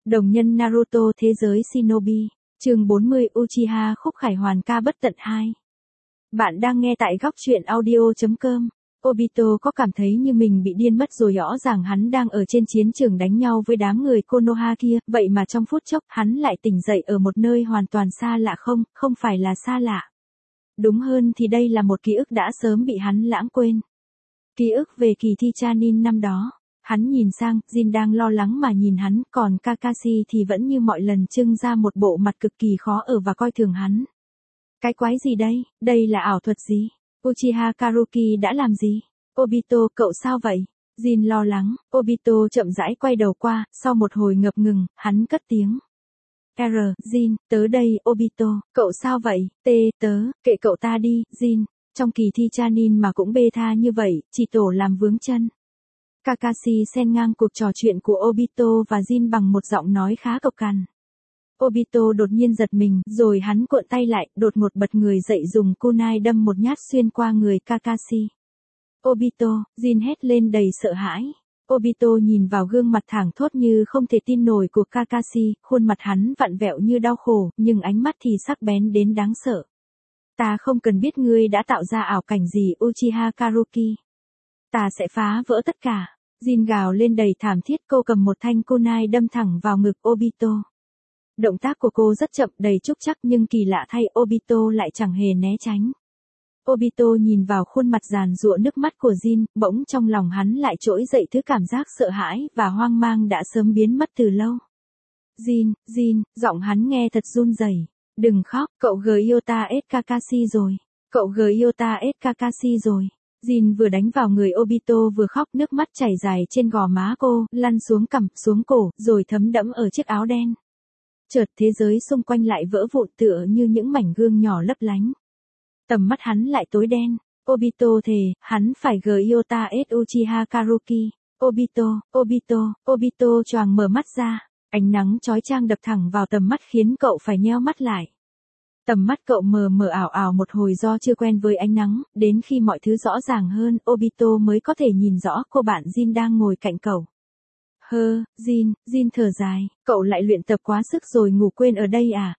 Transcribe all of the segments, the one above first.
Đồng nhân Naruto thế giới Shinobi, chương 40 Uchiha khúc khải hoàn ca bất tận 2. Bạn đang nghe tại góc truyện audio.com. Obito có cảm thấy như mình bị điên mất rồi, rõ ràng hắn đang ở trên chiến trường đánh nhau với đám người Konoha kia, vậy mà trong phút chốc hắn lại tỉnh dậy ở một nơi hoàn toàn xa lạ, không phải là xa lạ. Đúng hơn thì đây là một ký ức đã sớm bị hắn lãng quên. Ký ức về kỳ thi Chunin năm đó. Hắn nhìn sang, Jin đang lo lắng mà nhìn hắn, còn Kakashi thì vẫn như mọi lần trưng ra một bộ mặt cực kỳ khó ở và coi thường hắn. Cái quái gì đây, đây là ảo thuật gì? Uchiha Karuki đã làm gì? Obito, cậu sao vậy? Jin lo lắng, Obito chậm rãi quay đầu qua, sau một hồi ngập ngừng, hắn cất tiếng. Jin, tớ đây, Obito, cậu sao vậy? Tớ, kệ cậu ta đi, Jin, trong kỳ thi Chunin mà cũng bê tha như vậy, chỉ tổ làm vướng chân. Kakashi xen ngang cuộc trò chuyện của Obito và Jin bằng một giọng nói khá cộc cằn. Obito đột nhiên giật mình, rồi hắn cuộn tay lại, đột ngột bật người dậy dùng kunai đâm một nhát xuyên qua người Kakashi. Obito, Jin hét lên đầy sợ hãi. Obito nhìn vào gương mặt thẳng thốt như không thể tin nổi của Kakashi, khuôn mặt hắn vặn vẹo như đau khổ, nhưng ánh mắt thì sắc bén đến đáng sợ. Ta không cần biết ngươi đã tạo ra ảo cảnh gì, Uchiha Karuki. Ta sẽ phá vỡ tất cả. Jin gào lên đầy thảm thiết, cô cầm một thanh kunai đâm thẳng vào ngực Obito. Động tác của cô rất chậm, đầy trúc trắc, nhưng kỳ lạ thay Obito lại chẳng hề né tránh. Obito nhìn vào khuôn mặt giàn giụa nước mắt của Jin, bỗng trong lòng hắn lại trỗi dậy thứ cảm giác sợ hãi và hoang mang đã sớm biến mất từ lâu. Jin, giọng hắn nghe thật run rẩy. Đừng khóc, cậu Gyota S Kakashi rồi. Cậu Gyota S Kakashi rồi. Jin vừa đánh vào người Obito vừa khóc, nước mắt chảy dài trên gò má cô, lăn xuống cằm, xuống cổ, rồi thấm đẫm ở chiếc áo đen. Chợt thế giới xung quanh lại vỡ vụn tựa như những mảnh gương nhỏ lấp lánh. Tầm mắt hắn lại tối đen. Obito thề, hắn phải Gyota S Uchiha Karuki. Obito choàng mở mắt ra. Ánh nắng chói chang đập thẳng vào tầm mắt khiến cậu phải nheo mắt lại. Tầm mắt cậu mờ mờ ảo ảo một hồi do chưa quen với ánh nắng, đến khi mọi thứ rõ ràng hơn, Obito mới có thể nhìn rõ cô bạn Jin đang ngồi cạnh cậu. Jin thở dài, cậu lại luyện tập quá sức rồi ngủ quên ở đây à,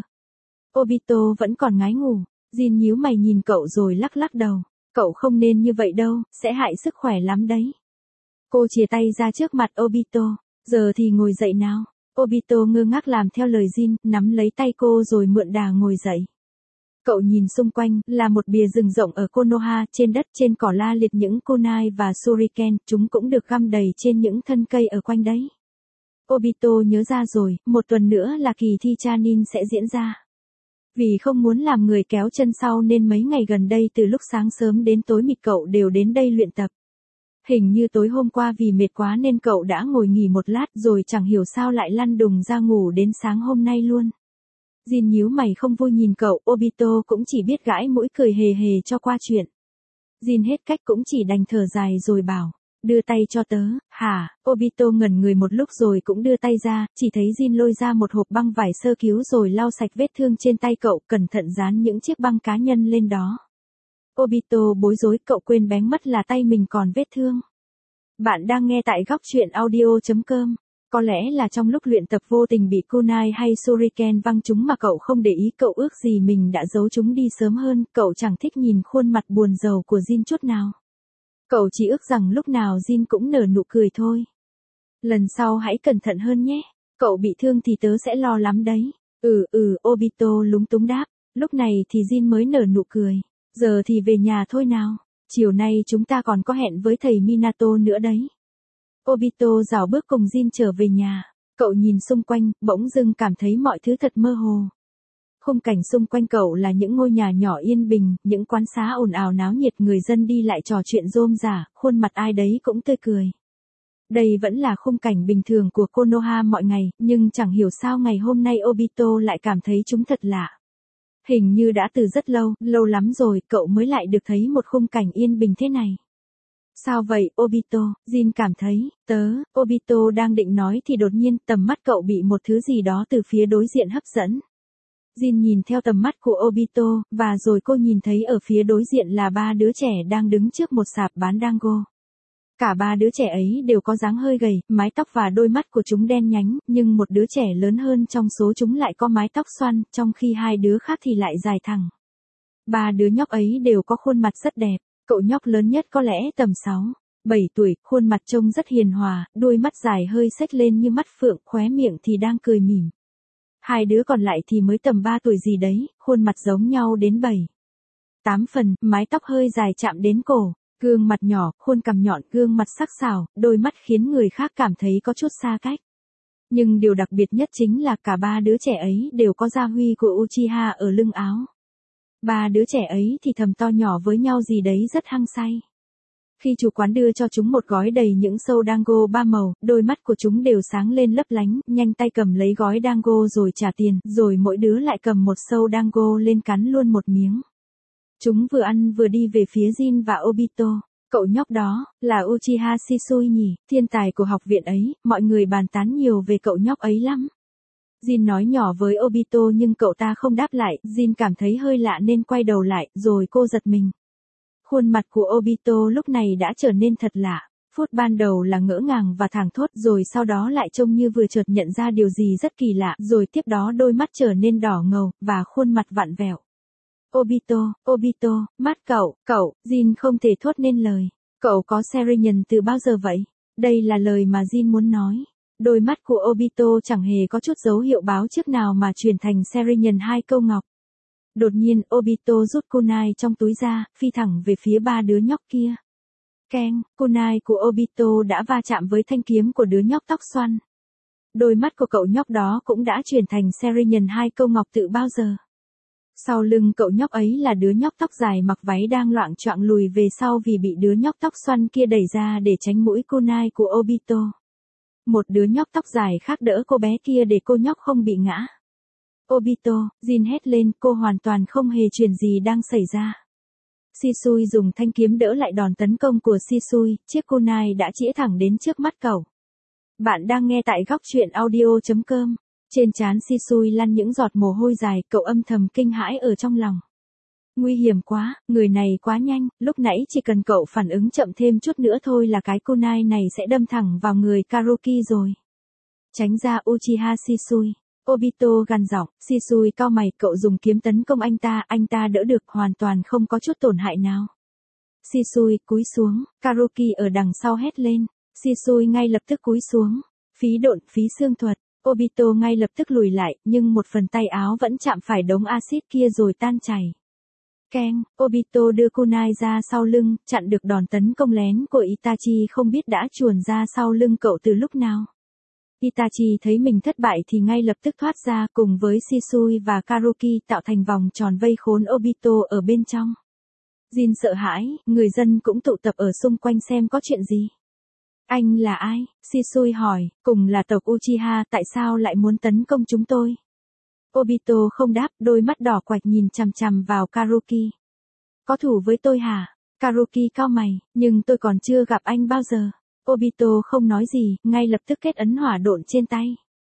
Obito vẫn còn ngái ngủ. Jin nhíu mày nhìn cậu rồi lắc đầu. Cậu không nên như vậy đâu, sẽ hại sức khỏe lắm đấy. Cô chìa tay ra trước mặt Obito. Giờ thì ngồi dậy nào. Obito ngơ ngác làm theo lời Jin, nắm lấy tay cô rồi mượn đà ngồi dậy. Cậu nhìn xung quanh, là một bìa rừng rộng ở Konoha, trên đất trên cỏ la liệt những kunai và shuriken, chúng cũng được găm đầy trên những thân cây ở quanh đấy. Obito nhớ ra rồi, một tuần nữa là kỳ thi Chunin sẽ diễn ra. Vì không muốn làm người kéo chân sau nên mấy ngày gần đây từ lúc sáng sớm đến tối mịt cậu đều đến đây luyện tập. Hình như tối hôm qua vì mệt quá nên cậu đã ngồi nghỉ một lát rồi chẳng hiểu sao lại lăn đùng ra ngủ đến sáng hôm nay luôn. Jin nhíu mày không vui nhìn cậu, Obito cũng chỉ biết gãi mũi cười hề hề cho qua chuyện. Jin hết cách cũng chỉ đành thở dài rồi bảo, đưa tay cho tớ, hả? Obito ngẩn người một lúc rồi cũng đưa tay ra, chỉ thấy Jin lôi ra một hộp băng vải sơ cứu rồi lau sạch vết thương trên tay cậu, cẩn thận dán những chiếc băng cá nhân lên đó. Obito bối rối, cậu quên bén mất là tay mình còn vết thương. Bạn đang nghe tại góc truyện audio.com. Có lẽ là trong lúc luyện tập vô tình bị kunai hay shuriken văng chúng mà cậu không để ý, cậu ước gì mình đã giấu chúng đi sớm hơn, cậu chẳng thích nhìn khuôn mặt buồn rầu của Jin chút nào. Cậu chỉ ước rằng lúc nào Jin cũng nở nụ cười thôi. Lần sau hãy cẩn thận hơn nhé, cậu bị thương thì tớ sẽ lo lắm đấy. Obito lúng túng đáp, lúc này thì Jin mới nở nụ cười. Giờ thì về nhà thôi nào, chiều nay chúng ta còn có hẹn với thầy Minato nữa đấy. Obito rảo bước cùng Jin trở về nhà. Cậu nhìn xung quanh, bỗng dưng cảm thấy mọi thứ thật mơ hồ. Khung cảnh xung quanh cậu là những ngôi nhà nhỏ yên bình, những quán xá ồn ào náo nhiệt, người dân đi lại trò chuyện rôm rả, khuôn mặt ai đấy cũng tươi cười. Đây vẫn là khung cảnh bình thường của Konoha mọi ngày, nhưng chẳng hiểu sao ngày hôm nay Obito lại cảm thấy chúng thật lạ. Hình như đã từ rất lâu lắm rồi, cậu mới lại được thấy một khung cảnh yên bình thế này. Sao vậy, Obito? Jin cảm thấy, Obito đang định nói thì đột nhiên tầm mắt cậu bị một thứ gì đó từ phía đối diện hấp dẫn. Jin nhìn theo tầm mắt của Obito, và rồi cô nhìn thấy ở phía đối diện là ba đứa trẻ đang đứng trước một sạp bán dango. Cả ba đứa trẻ ấy đều có dáng hơi gầy, mái tóc và đôi mắt của chúng đen nhánh, nhưng một đứa trẻ lớn hơn trong số chúng lại có mái tóc xoăn, trong khi hai đứa khác thì lại dài thẳng. Ba đứa nhóc ấy đều có khuôn mặt rất đẹp, cậu nhóc lớn nhất có lẽ tầm 6, 7 tuổi, khuôn mặt trông rất hiền hòa, đôi mắt dài hơi xếch lên như mắt phượng, khóe miệng thì đang cười mỉm. Hai đứa còn lại thì mới tầm 3 tuổi gì đấy, khuôn mặt giống nhau đến 7, 8 phần, mái tóc hơi dài chạm đến cổ, gương mặt nhỏ, khuôn cằm nhọn, gương mặt sắc sảo, đôi mắt khiến người khác cảm thấy có chút xa cách. Nhưng điều đặc biệt nhất chính là cả ba đứa trẻ ấy đều có gia huy của Uchiha ở lưng áo. Ba đứa trẻ ấy thì thầm to nhỏ với nhau gì đấy rất hăng say. Khi chủ quán đưa cho chúng một gói đầy những sâu dango ba màu, đôi mắt của chúng đều sáng lên lấp lánh, nhanh tay cầm lấy gói dango rồi trả tiền, rồi mỗi đứa lại cầm một sâu dango lên cắn luôn một miếng. Chúng vừa ăn vừa đi về phía Jin và Obito. Cậu nhóc đó, là Uchiha Shisui nhỉ, thiên tài của học viện ấy, mọi người bàn tán nhiều về cậu nhóc ấy lắm. Jin nói nhỏ với Obito nhưng cậu ta không đáp lại, Jin cảm thấy hơi lạ nên quay đầu lại, rồi cô giật mình. Khuôn mặt của Obito lúc này đã trở nên thật lạ. Phút ban đầu là ngỡ ngàng và thảng thốt, rồi sau đó lại trông như vừa chợt nhận ra điều gì rất kỳ lạ, rồi tiếp đó đôi mắt trở nên đỏ ngầu, và khuôn mặt vặn vẹo. Obito, mắt cậu, Jin không thể thốt nên lời. Cậu có Sharingan từ bao giờ vậy? Đây là lời mà Jin muốn nói. Đôi mắt của Obito chẳng hề có chút dấu hiệu báo trước nào mà chuyển thành Sharingan 2 câu ngọc. Đột nhiên, Obito rút kunai trong túi ra, phi thẳng về phía ba đứa nhóc kia. Keng, kunai của Obito đã va chạm với thanh kiếm của đứa nhóc tóc xoăn. Đôi mắt của cậu nhóc đó cũng đã chuyển thành Sharingan 2 câu ngọc từ bao giờ. Sau lưng cậu nhóc ấy là đứa nhóc tóc dài mặc váy đang loạng choạng lùi về sau vì bị đứa nhóc tóc xoăn kia đẩy ra để tránh mũi kunai của Obito. Một đứa nhóc tóc dài khác đỡ cô bé kia để cô nhóc không bị ngã. Obito, Jin hét lên, cô hoàn toàn không hề truyền gì đang xảy ra. Shisui dùng thanh kiếm đỡ lại đòn tấn công của Shisui, chiếc kunai đã chĩa thẳng đến trước mắt cậu. Bạn đang nghe tại góc truyện audio.com. Trên trán Shisui lăn những giọt mồ hôi dài, cậu âm thầm kinh hãi ở trong lòng. Nguy hiểm quá, người này quá nhanh, lúc nãy chỉ cần cậu phản ứng chậm thêm chút nữa thôi là cái kunai này sẽ đâm thẳng vào người Karuki rồi. Tránh ra Uchiha Shisui. Obito gằn giọng, Shisui cau mày, cậu dùng kiếm tấn công anh ta đỡ được, hoàn toàn không có chút tổn hại nào. Shisui cúi xuống, Karuki ở đằng sau hét lên. Shisui ngay lập tức cúi xuống. Phí độn, phí xương thuật. Obito ngay lập tức lùi lại, nhưng một phần tay áo vẫn chạm phải đống axit kia rồi tan chảy. Keng, Obito đưa kunai ra sau lưng, chặn được đòn tấn công lén của Itachi không biết đã chuồn ra sau lưng cậu từ lúc nào. Itachi thấy mình thất bại thì ngay lập tức thoát ra cùng với Shisui và Karuki tạo thành vòng tròn vây khốn Obito ở bên trong. Jin sợ hãi, người dân cũng tụ tập ở xung quanh xem có chuyện gì. Anh là ai? Shisui hỏi, cùng là tộc Uchiha, tại sao lại muốn tấn công chúng tôi? Obito không đáp, đôi mắt đỏ quạch nhìn chằm chằm vào Karuki. Có thù với tôi hả? Karuki cau mày, nhưng tôi còn chưa gặp anh bao giờ. Obito không nói gì, ngay lập tức kết ấn hỏa độn trên tay.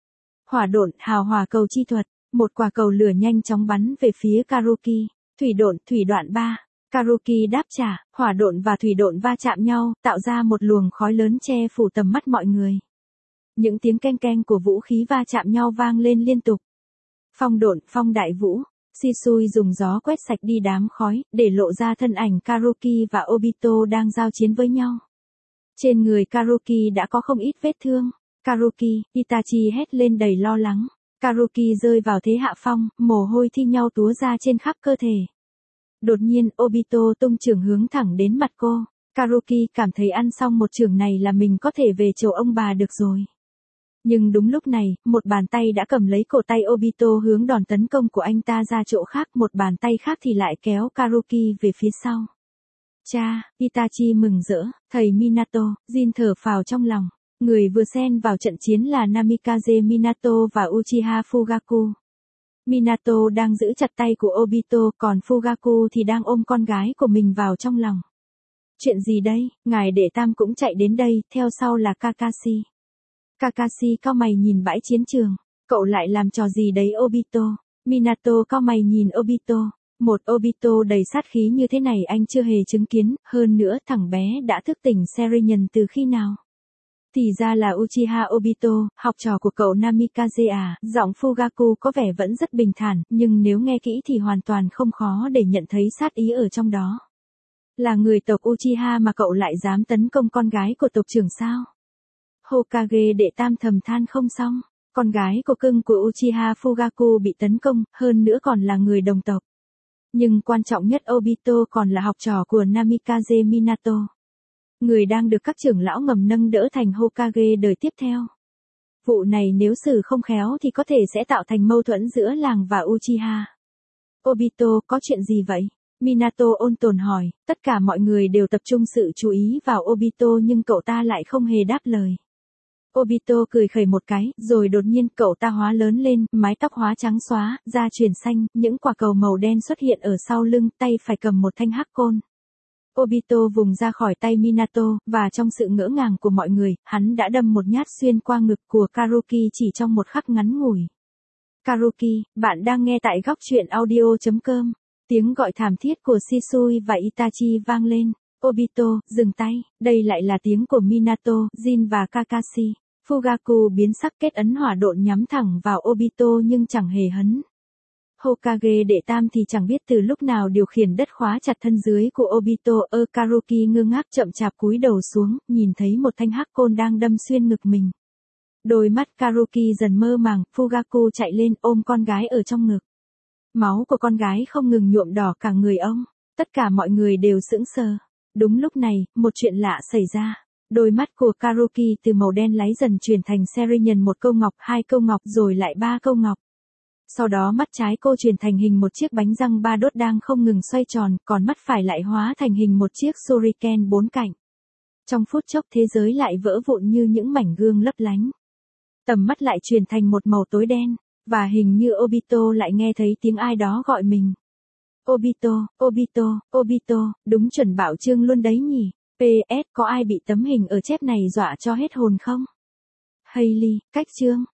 Hỏa độn, hào hỏa cầu chi thuật, một quả cầu lửa nhanh chóng bắn về phía Karuki. Thủy độn, thủy đoạn 3. Karuki đáp trả, hỏa độn và thủy độn va chạm nhau, tạo ra một luồng khói lớn che phủ tầm mắt mọi người. Những tiếng keng keng của vũ khí va chạm nhau vang lên liên tục. Phong độn, phong đại vũ. Shisui dùng gió quét sạch đi đám khói, để lộ ra thân ảnh Karuki và Obito đang giao chiến với nhau. Trên người Karuki đã có không ít vết thương. Karuki, Itachi hét lên đầy lo lắng. Karuki rơi vào thế hạ phong, mồ hôi thi nhau túa ra trên khắp cơ thể. Đột nhiên, Obito tung chưởng hướng thẳng đến mặt cô. Karuki cảm thấy ăn xong một chưởng này là mình có thể về chầu ông bà được rồi. Nhưng đúng lúc này, một bàn tay đã cầm lấy cổ tay Obito hướng đòn tấn công của anh ta ra chỗ khác, một bàn tay khác thì lại kéo Karuki về phía sau. Cha, Itachi mừng rỡ, thầy Minato, Jin thở phào trong lòng. Người vừa xen vào trận chiến là Namikaze Minato và Uchiha Fugaku. Minato đang giữ chặt tay của Obito, còn Fugaku thì đang ôm con gái của mình vào trong lòng. Chuyện gì đây, ngài đệ tam cũng chạy đến đây, theo sau là Kakashi. Kakashi cau mày nhìn bãi chiến trường. Cậu lại làm trò gì đấy Obito? Minato cau mày nhìn Obito. Một Obito đầy sát khí như thế này anh chưa hề chứng kiến, hơn nữa thằng bé đã thức tỉnh Sharingan từ khi nào? Thì ra là Uchiha Obito, học trò của cậu Namikaze à, giọng Fugaku có vẻ vẫn rất bình thản, nhưng nếu nghe kỹ thì hoàn toàn không khó để nhận thấy sát ý ở trong đó. Là người tộc Uchiha mà cậu lại dám tấn công con gái của tộc trưởng sao? Hokage đệ tam thầm than không xong, con gái của cưng của Uchiha Fugaku bị tấn công, hơn nữa còn là người đồng tộc. Nhưng quan trọng nhất Obito còn là học trò của Namikaze Minato. Người đang được các trưởng lão ngầm nâng đỡ thành Hokage đời tiếp theo. Vụ này nếu xử không khéo thì có thể sẽ tạo thành mâu thuẫn giữa làng và Uchiha. Obito, có chuyện gì vậy? Minato ôn tồn hỏi, tất cả mọi người đều tập trung sự chú ý vào Obito nhưng cậu ta lại không hề đáp lời. Obito cười khẩy một cái, rồi đột nhiên cậu ta hóa lớn lên, mái tóc hóa trắng xóa, da chuyển xanh, những quả cầu màu đen xuất hiện ở sau lưng, tay phải cầm một thanh hắc côn. Obito vùng ra khỏi tay Minato, và trong sự ngỡ ngàng của mọi người, hắn đã đâm một nhát xuyên qua ngực của Karuki chỉ trong một khắc ngắn ngủi. Karuki, bạn đang nghe tại góc truyện audio.com. Tiếng gọi thảm thiết của Shisui và Itachi vang lên. Obito, dừng tay, đây lại là tiếng của Minato, Jin và Kakashi. Fugaku biến sắc kết ấn hỏa độn nhắm thẳng vào Obito nhưng chẳng hề hấn. Hokage đệ tam thì chẳng biết từ lúc nào điều khiển đất khóa chặt thân dưới của Obito. Karuki ngơ ngác chậm chạp cúi đầu xuống, nhìn thấy một thanh hắc côn đang đâm xuyên ngực mình. Đôi mắt Karuki dần mơ màng, Fugaku chạy lên ôm con gái ở trong ngực. Máu của con gái không ngừng nhuộm đỏ cả người ông. Tất cả mọi người đều sững sờ. Đúng lúc này, một chuyện lạ xảy ra. Đôi mắt của Karuki từ màu đen láy dần chuyển thành Sharingan, một câu ngọc, hai câu ngọc rồi lại ba câu ngọc. Sau đó mắt trái cô chuyển thành hình một chiếc bánh răng ba đốt đang không ngừng xoay tròn, còn mắt phải lại hóa thành hình một chiếc shuriken bốn cạnh. Trong phút chốc thế giới lại vỡ vụn như những mảnh gương lấp lánh. Tầm mắt lại chuyển thành một màu tối đen, và hình như Obito lại nghe thấy tiếng ai đó gọi mình. Obito, Obito, Obito, đúng chuẩn bạo chương luôn đấy nhỉ. PS, có ai bị tấm hình ở chép này dọa cho hết hồn không? Hailey, cách chương.